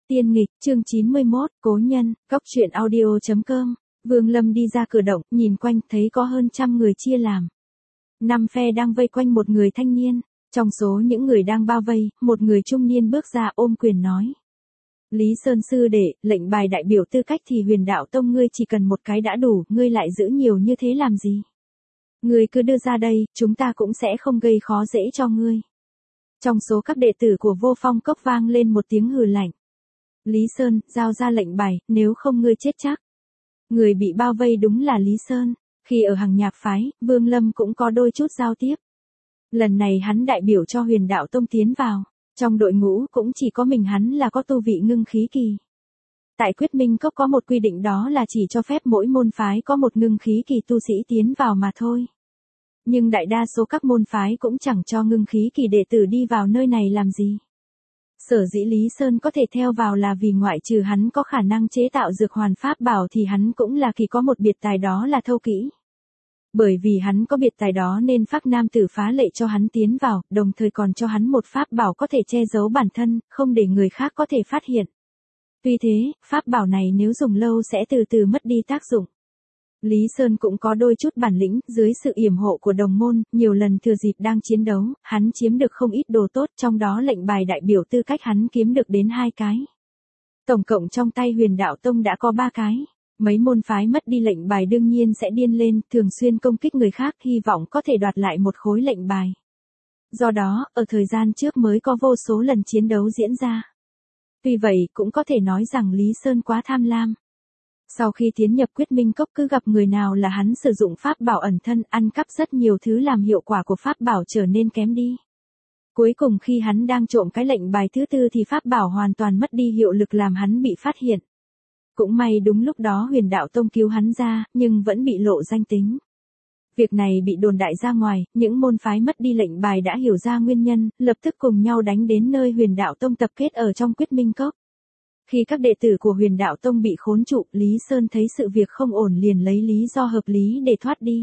Tiên nghịch, chương 91, cố nhân, góc truyện audio.com. Vương Lâm đi ra cửa động, nhìn quanh, thấy có hơn 100 người chia làm 5 phe đang vây quanh một người thanh niên. Trong số những người đang bao vây, một người trung niên bước ra ôm quyền nói. Lý Sơn sư đệ, lệnh bài đại biểu tư cách thì Huyền Đạo Tông ngươi chỉ cần một cái đã đủ, ngươi lại giữ nhiều như thế làm gì? Ngươi cứ đưa ra đây, chúng ta cũng sẽ không gây khó dễ cho ngươi. Trong số các đệ tử của Vô Phong Cốc vang lên một tiếng hừ lạnh. Lý Sơn, giao ra lệnh bài, nếu không ngươi chết chắc. Người bị bao vây đúng là Lý Sơn. Khi ở Hằng Nhạc phái, Vương Lâm cũng có đôi chút giao tiếp. Lần này hắn đại biểu cho Huyền Đạo Tông tiến vào. Trong đội ngũ cũng chỉ có mình hắn là có tu vị ngưng khí kỳ. Tại Quyết Minh Cốc có một quy định, đó là chỉ cho phép mỗi môn phái có một ngưng khí kỳ tu sĩ tiến vào mà thôi. Nhưng đại đa số các môn phái cũng chẳng cho ngưng khí kỳ đệ tử đi vào nơi này làm gì. Sở dĩ Lý Sơn có thể theo vào là vì ngoại trừ hắn có khả năng chế tạo dược hoàn pháp bảo thì hắn cũng là kỳ có một biệt tài, đó là thâu kỹ. Bởi vì hắn có biệt tài đó nên Phác Nam Tử phá lệ cho hắn tiến vào, đồng thời còn cho hắn một pháp bảo có thể che giấu bản thân, không để người khác có thể phát hiện. Tuy thế, pháp bảo này nếu dùng lâu sẽ từ từ mất đi tác dụng. Lý Sơn cũng có đôi chút bản lĩnh, dưới sự yểm hộ của đồng môn, nhiều lần thừa dịp đang chiến đấu, hắn chiếm được không ít đồ tốt, trong đó lệnh bài đại biểu tư cách hắn kiếm được đến 2 cái. Tổng cộng trong tay Huyền Đạo Tông đã có 3 cái. Mấy môn phái mất đi lệnh bài đương nhiên sẽ điên lên, thường xuyên công kích người khác, hy vọng có thể đoạt lại một khối lệnh bài. Do đó, ở thời gian trước mới có vô số lần chiến đấu diễn ra. Tuy vậy, cũng có thể nói rằng Lý Sơn quá tham lam. Sau khi tiến nhập Quyết Minh Cốc, cứ gặp người nào là hắn sử dụng pháp bảo ẩn thân, ăn cắp rất nhiều thứ làm hiệu quả của pháp bảo trở nên kém đi. Cuối cùng khi hắn đang trộm cái lệnh bài thứ 4 thì pháp bảo hoàn toàn mất đi hiệu lực làm hắn bị phát hiện. Cũng may đúng lúc đó Huyền Đạo Tông cứu hắn ra, nhưng vẫn bị lộ danh tính. Việc này bị đồn đại ra ngoài, những môn phái mất đi lệnh bài đã hiểu ra nguyên nhân, lập tức cùng nhau đánh đến nơi Huyền Đạo Tông tập kết ở trong Quyết Minh Cốc. Khi các đệ tử của Huyền Đạo Tông bị khốn trụ, Lý Sơn thấy sự việc không ổn liền lấy lý do hợp lý để thoát đi.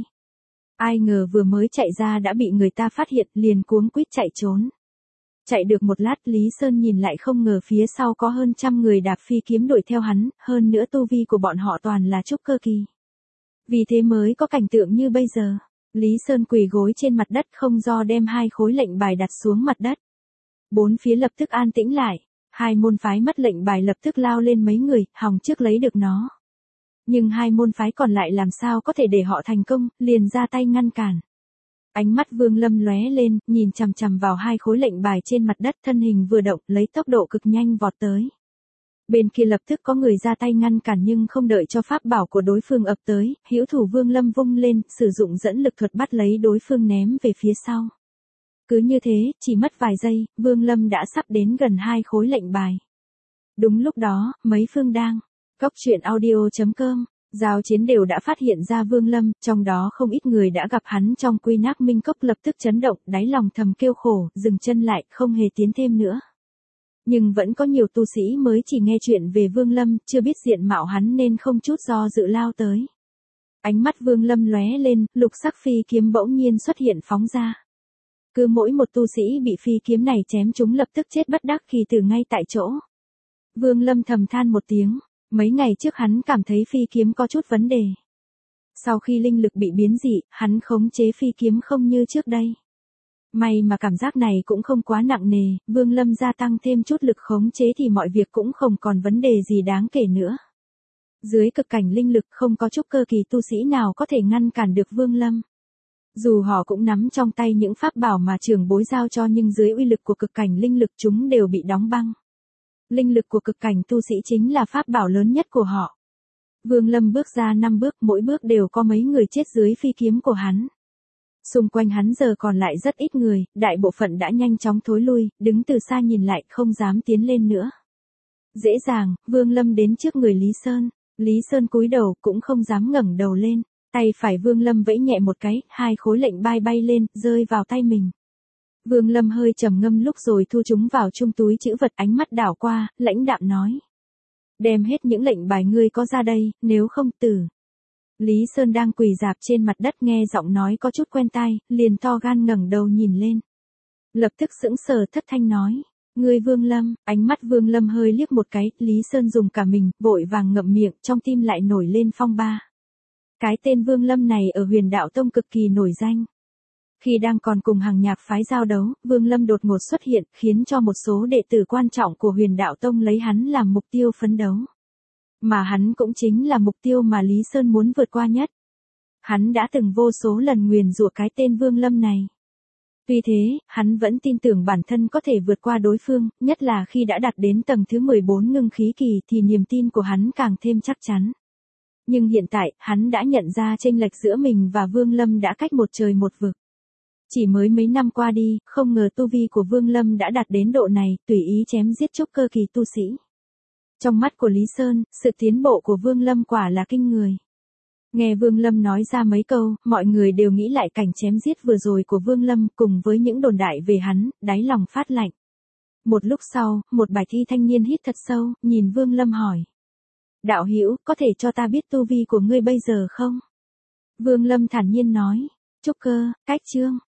Ai ngờ vừa mới chạy ra đã bị người ta phát hiện, liền cuống quýt chạy trốn. Chạy được một lát, Lý Sơn nhìn lại không ngờ phía sau có hơn 100 người đạp phi kiếm đuổi theo hắn, hơn nữa tu vi của bọn họ toàn là trúc cơ kỳ. Vì thế mới có cảnh tượng như bây giờ. Lý Sơn quỳ gối trên mặt đất không do đem 2 khối lệnh bài đặt xuống mặt đất. Bốn phía lập tức an tĩnh lại. 2 môn phái mất lệnh bài lập tức lao lên mấy người, hòng trước lấy được nó. Nhưng 2 môn phái còn lại làm sao có thể để họ thành công, liền ra tay ngăn cản. Ánh mắt Vương Lâm lóe lên, nhìn chằm chằm vào 2 khối lệnh bài trên mặt đất, thân hình vừa động, lấy tốc độ cực nhanh vọt tới. Bên kia lập tức có người ra tay ngăn cản, nhưng không đợi cho pháp bảo của đối phương ập tới, hữu thủ Vương Lâm vung lên, sử dụng dẫn lực thuật bắt lấy đối phương ném về phía sau. Cứ như thế, chỉ mất vài giây, Vương Lâm đã sắp đến gần 2 khối lệnh bài. Đúng lúc đó, mấy phương đang góc truyện audio.com. Giao chiến đều đã phát hiện ra Vương Lâm, trong đó không ít người đã gặp hắn trong Quy Nác Minh Cốc lập tức chấn động, đáy lòng thầm kêu khổ, dừng chân lại, không hề tiến thêm nữa. Nhưng vẫn có nhiều tu sĩ mới chỉ nghe chuyện về Vương Lâm, chưa biết diện mạo hắn nên không chút do dự lao tới. Ánh mắt Vương Lâm lóe lên, lục sắc phi kiếm bỗng nhiên xuất hiện phóng ra. Cứ mỗi một tu sĩ bị phi kiếm này chém trúng lập tức chết bất đắc kỳ tử ngay tại chỗ. Vương Lâm thầm than một tiếng. Mấy ngày trước hắn cảm thấy phi kiếm có chút vấn đề. Sau khi linh lực bị biến dị, hắn khống chế phi kiếm không như trước đây. May mà cảm giác này cũng không quá nặng nề, Vương Lâm gia tăng thêm chút lực khống chế thì mọi việc cũng không còn vấn đề gì đáng kể nữa. Dưới cực cảnh linh lực không có trúc cơ kỳ tu sĩ nào có thể ngăn cản được Vương Lâm. Dù họ cũng nắm trong tay những pháp bảo mà trưởng bối giao cho, nhưng dưới uy lực của cực cảnh linh lực chúng đều bị đóng băng. Linh lực của cực cảnh tu sĩ chính là pháp bảo lớn nhất của họ. Vương Lâm bước ra 5 bước, mỗi bước đều có mấy người chết dưới phi kiếm của hắn. Xung quanh hắn giờ còn lại rất ít người, đại bộ phận đã nhanh chóng thối lui, đứng từ xa nhìn lại không dám tiến lên nữa. Dễ dàng, Vương Lâm đến trước người Lý Sơn. Lý Sơn cúi đầu cũng không dám ngẩng đầu lên. Tay phải Vương Lâm vẫy nhẹ một cái, 2 khối lệnh bài bay lên, rơi vào tay mình. Vương Lâm hơi trầm ngâm lúc rồi thu chúng vào chung túi trữ vật, ánh mắt đảo qua, lãnh đạm nói. Đem hết những lệnh bài ngươi có ra đây, nếu không tử. Lý Sơn đang quỳ rạp trên mặt đất nghe giọng nói có chút quen tai, liền to gan ngẩng đầu nhìn lên. Lập tức sững sờ thất thanh nói. Ngươi Vương Lâm, ánh mắt Vương Lâm hơi liếc một cái, Lý Sơn dùng cả mình, vội vàng ngậm miệng, trong tim lại nổi lên phong ba. Cái tên Vương Lâm này ở Huyền Đạo Tông cực kỳ nổi danh. Khi đang còn cùng hàng nhạc phái giao đấu, Vương Lâm đột ngột xuất hiện, khiến cho một số đệ tử quan trọng của Huyền Đạo Tông lấy hắn làm mục tiêu phấn đấu. Mà hắn cũng chính là mục tiêu mà Lý Sơn muốn vượt qua nhất. Hắn đã từng vô số lần nguyền rủa cái tên Vương Lâm này. Tuy thế, hắn vẫn tin tưởng bản thân có thể vượt qua đối phương, nhất là khi đã đạt đến tầng thứ 14 ngưng khí kỳ thì niềm tin của hắn càng thêm chắc chắn. Nhưng hiện tại, hắn đã nhận ra chênh lệch giữa mình và Vương Lâm đã cách một trời một vực. Chỉ mới mấy năm qua đi, không ngờ tu vi của Vương Lâm đã đạt đến độ này, tùy ý chém giết trúc cơ kỳ tu sĩ. Trong mắt của Lý Sơn, sự tiến bộ của Vương Lâm quả là kinh người. Nghe Vương Lâm nói ra mấy câu, mọi người đều nghĩ lại cảnh chém giết vừa rồi của Vương Lâm cùng với những đồn đại về hắn, đáy lòng phát lạnh. Một lúc sau, một bài thi thanh niên hít thật sâu, nhìn Vương Lâm hỏi. Đạo hữu, có thể cho ta biết tu vi của ngươi bây giờ không? Vương Lâm thản nhiên nói. Trúc cơ, cách chương.